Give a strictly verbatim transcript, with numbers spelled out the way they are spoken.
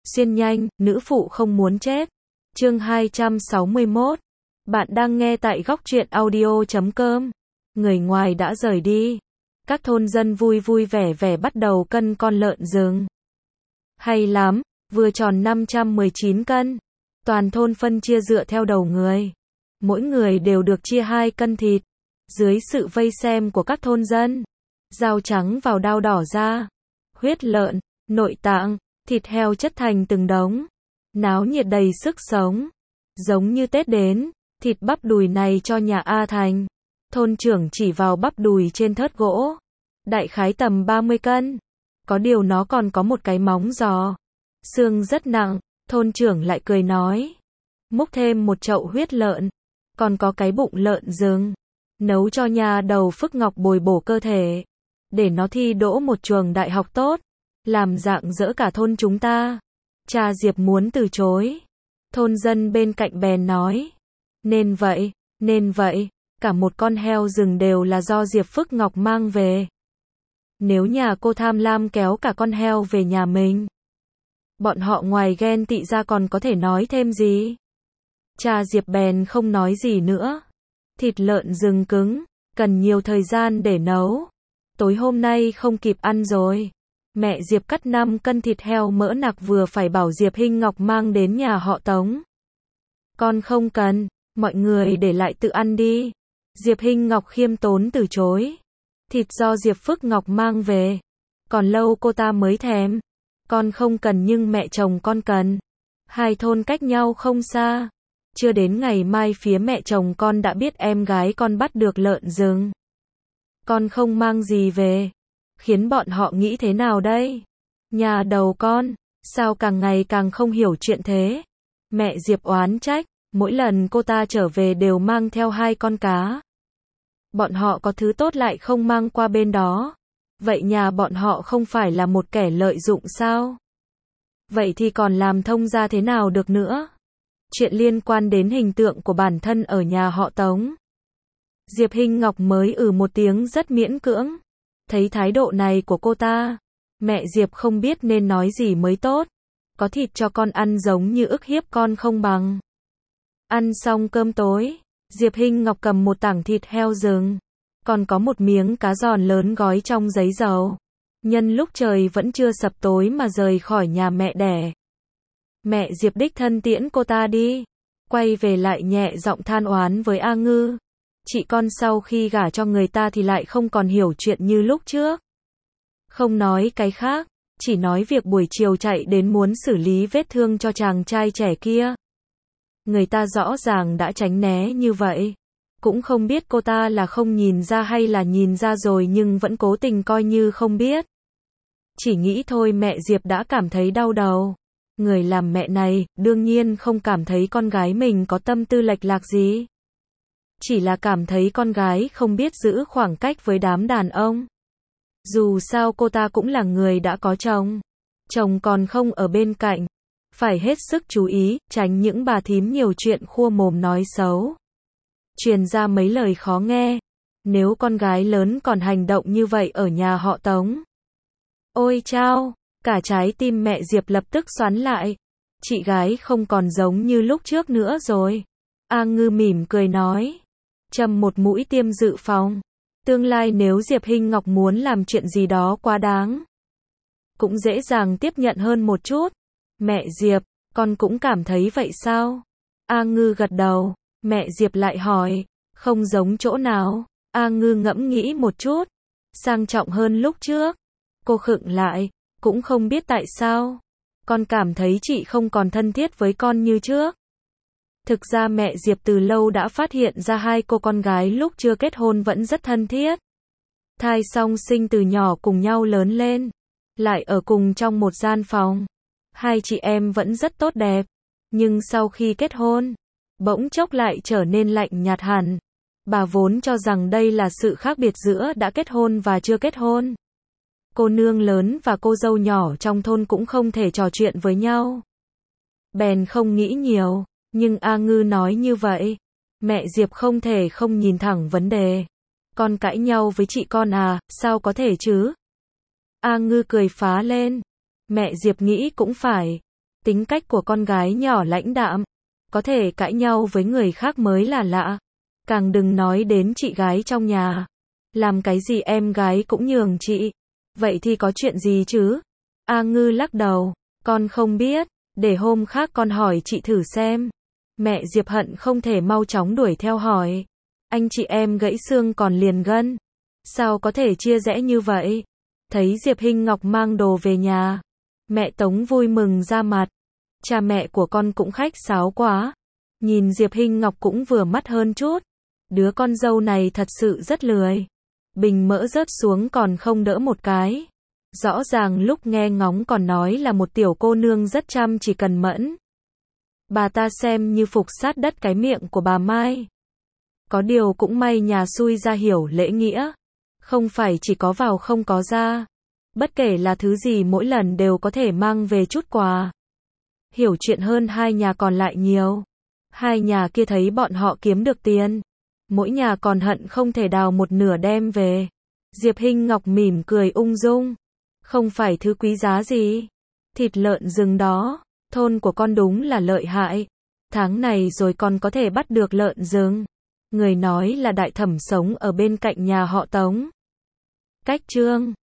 Xuyên nhanh, nữ phụ không muốn chết. Chương hai trăm sáu mươi mốt. Bạn đang nghe tại góc truyện audio chấm com. Người ngoài đã rời đi. Các thôn dân vui vui vẻ vẻ bắt đầu cân con lợn rừng. Hay lắm, vừa tròn năm trăm mười chín cân. Toàn thôn phân chia dựa theo đầu người. Mỗi người đều được chia hai cân thịt. Dưới sự vây xem của các thôn dân, dao trắng vào dao đỏ ra. Huyết lợn, nội tạng, thịt heo chất thành từng đống. Náo nhiệt đầy sức sống. Giống như Tết đến, thịt bắp đùi này cho nhà A Thành. Thôn trưởng chỉ vào bắp đùi trên thớt gỗ. Đại khái tầm ba mươi cân. Có điều nó còn có một cái móng giò. Xương rất nặng, thôn trưởng lại cười nói. Múc thêm một chậu huyết lợn. Còn có cái bụng lợn rừng. Nấu cho nhà đầu Phước Ngọc bồi bổ cơ thể. Để nó thi đỗ một trường đại học tốt. Làm rạng rỡ cả thôn chúng ta. Cha Diệp muốn từ chối. Thôn dân bên cạnh bèn nói. Nên vậy, nên vậy, cả một con heo rừng đều là do Diệp Phước Ngọc mang về. Nếu nhà cô tham lam kéo cả con heo về nhà mình, bọn họ ngoài ghen tị ra còn có thể nói thêm gì? Cha Diệp bèn không nói gì nữa. Thịt lợn rừng cứng, cần nhiều thời gian để nấu. Tối hôm nay không kịp ăn rồi. Mẹ Diệp cắt năm cân thịt heo mỡ nạc vừa phải bảo Diệp Hinh Ngọc mang đến nhà họ Tống. Con không cần, mọi người để lại tự ăn đi. Diệp Hinh Ngọc khiêm tốn từ chối. Thịt do Diệp Phước Ngọc mang về. Còn lâu cô ta mới thèm. Con không cần nhưng mẹ chồng con cần. Hai thôn cách nhau không xa. Chưa đến ngày mai phía mẹ chồng con đã biết em gái con bắt được lợn rừng. Con không mang gì về. Khiến bọn họ nghĩ thế nào đây? Nhà đầu con, sao càng ngày càng không hiểu chuyện thế? Mẹ Diệp oán trách, mỗi lần cô ta trở về đều mang theo hai con cá. Bọn họ có thứ tốt lại không mang qua bên đó. Vậy nhà bọn họ không phải là một kẻ lợi dụng sao? Vậy thì còn làm thông gia thế nào được nữa? Chuyện liên quan đến hình tượng của bản thân ở nhà họ Tống. Diệp Hinh Ngọc mới ừ một tiếng rất miễn cưỡng. Thấy thái độ này của cô ta, mẹ Diệp không biết nên nói gì mới tốt. Có thịt cho con ăn giống như ức hiếp con không bằng. Ăn xong cơm tối, Diệp Hinh Ngọc cầm một tảng thịt heo rừng. Còn có một miếng cá giòn lớn gói trong giấy dầu. Nhân lúc trời vẫn chưa sập tối mà rời khỏi nhà mẹ đẻ. Mẹ Diệp đích thân tiễn cô ta đi. Quay về lại nhẹ giọng than oán với A Ngư. Chị con sau khi gả cho người ta thì lại không còn hiểu chuyện như lúc trước. Không nói cái khác, chỉ nói việc buổi chiều chạy đến muốn xử lý vết thương cho chàng trai trẻ kia. Người ta rõ ràng đã tránh né như vậy. Cũng không biết cô ta là không nhìn ra hay là nhìn ra rồi nhưng vẫn cố tình coi như không biết. Chỉ nghĩ thôi mẹ Diệp đã cảm thấy đau đầu. Người làm mẹ này, đương nhiên không cảm thấy con gái mình có tâm tư lệch lạc gì. Chỉ là cảm thấy con gái không biết giữ khoảng cách với đám đàn ông. Dù sao cô ta cũng là người đã có chồng. Chồng còn không ở bên cạnh. Phải hết sức chú ý, tránh những bà thím nhiều chuyện khua mồm nói xấu. Truyền ra mấy lời khó nghe. Nếu con gái lớn còn hành động như vậy ở nhà họ Tống. Ôi chao, cả trái tim mẹ Diệp lập tức xoắn lại. Chị gái không còn giống như lúc trước nữa rồi. A Ngư mỉm cười nói. Châm một mũi tiêm dự phòng. Tương lai nếu Diệp Hinh Ngọc muốn làm chuyện gì đó quá đáng, cũng dễ dàng tiếp nhận hơn một chút. Mẹ Diệp, con cũng cảm thấy vậy sao? A Ngư gật đầu. Mẹ Diệp lại hỏi. Không giống chỗ nào? A Ngư ngẫm nghĩ một chút. Sang trọng hơn lúc trước. Cô khựng lại. Cũng không biết tại sao. Con cảm thấy chị không còn thân thiết với con như trước. Thực ra mẹ Diệp từ lâu đã phát hiện ra hai cô con gái lúc chưa kết hôn vẫn rất thân thiết. Thai song sinh từ nhỏ cùng nhau lớn lên. Lại ở cùng trong một gian phòng. Hai chị em vẫn rất tốt đẹp. Nhưng sau khi kết hôn, bỗng chốc lại trở nên lạnh nhạt hẳn. Bà vốn cho rằng đây là sự khác biệt giữa đã kết hôn và chưa kết hôn. Cô nương lớn và cô dâu nhỏ trong thôn cũng không thể trò chuyện với nhau. Bèn không nghĩ nhiều. Nhưng A Ngư nói như vậy. Mẹ Diệp không thể không nhìn thẳng vấn đề. Con cãi nhau với chị con à, sao có thể chứ? A Ngư cười phá lên. Mẹ Diệp nghĩ cũng phải. Tính cách của con gái nhỏ lãnh đạm, có thể cãi nhau với người khác mới là lạ. Càng đừng nói đến chị gái trong nhà. Làm cái gì em gái cũng nhường chị. Vậy thì có chuyện gì chứ? A Ngư lắc đầu, con không biết, để hôm khác con hỏi chị thử xem. Mẹ Diệp Hận không thể mau chóng đuổi theo hỏi. Anh chị em gãy xương còn liền gân. Sao có thể chia rẽ như vậy? Thấy Diệp Hinh Ngọc mang đồ về nhà, mẹ Tống vui mừng ra mặt. Cha mẹ của con cũng khách sáo quá. Nhìn Diệp Hinh Ngọc cũng vừa mắt hơn chút. Đứa con dâu này thật sự rất lười. Bình mỡ rớt xuống còn không đỡ một cái. Rõ ràng lúc nghe ngóng còn nói là một tiểu cô nương rất chăm chỉ cần mẫn. Bà ta xem như phục sát đất cái miệng của bà Mai. Có điều cũng may nhà xui ra hiểu lễ nghĩa. Không phải chỉ có vào không có ra. Bất kể là thứ gì mỗi lần đều có thể mang về chút quà. Hiểu chuyện hơn hai nhà còn lại nhiều. Hai nhà kia thấy bọn họ kiếm được tiền. Mỗi nhà còn hận không thể đào một nửa đem về. Diệp Hinh Ngọc mỉm cười ung dung. Không phải thứ quý giá gì. Thịt lợn rừng đó. Thôn của con đúng là lợi hại. Tháng này rồi con có thể bắt được lợn rừng. Người nói là đại thẩm sống ở bên cạnh nhà họ Tống. Cách chương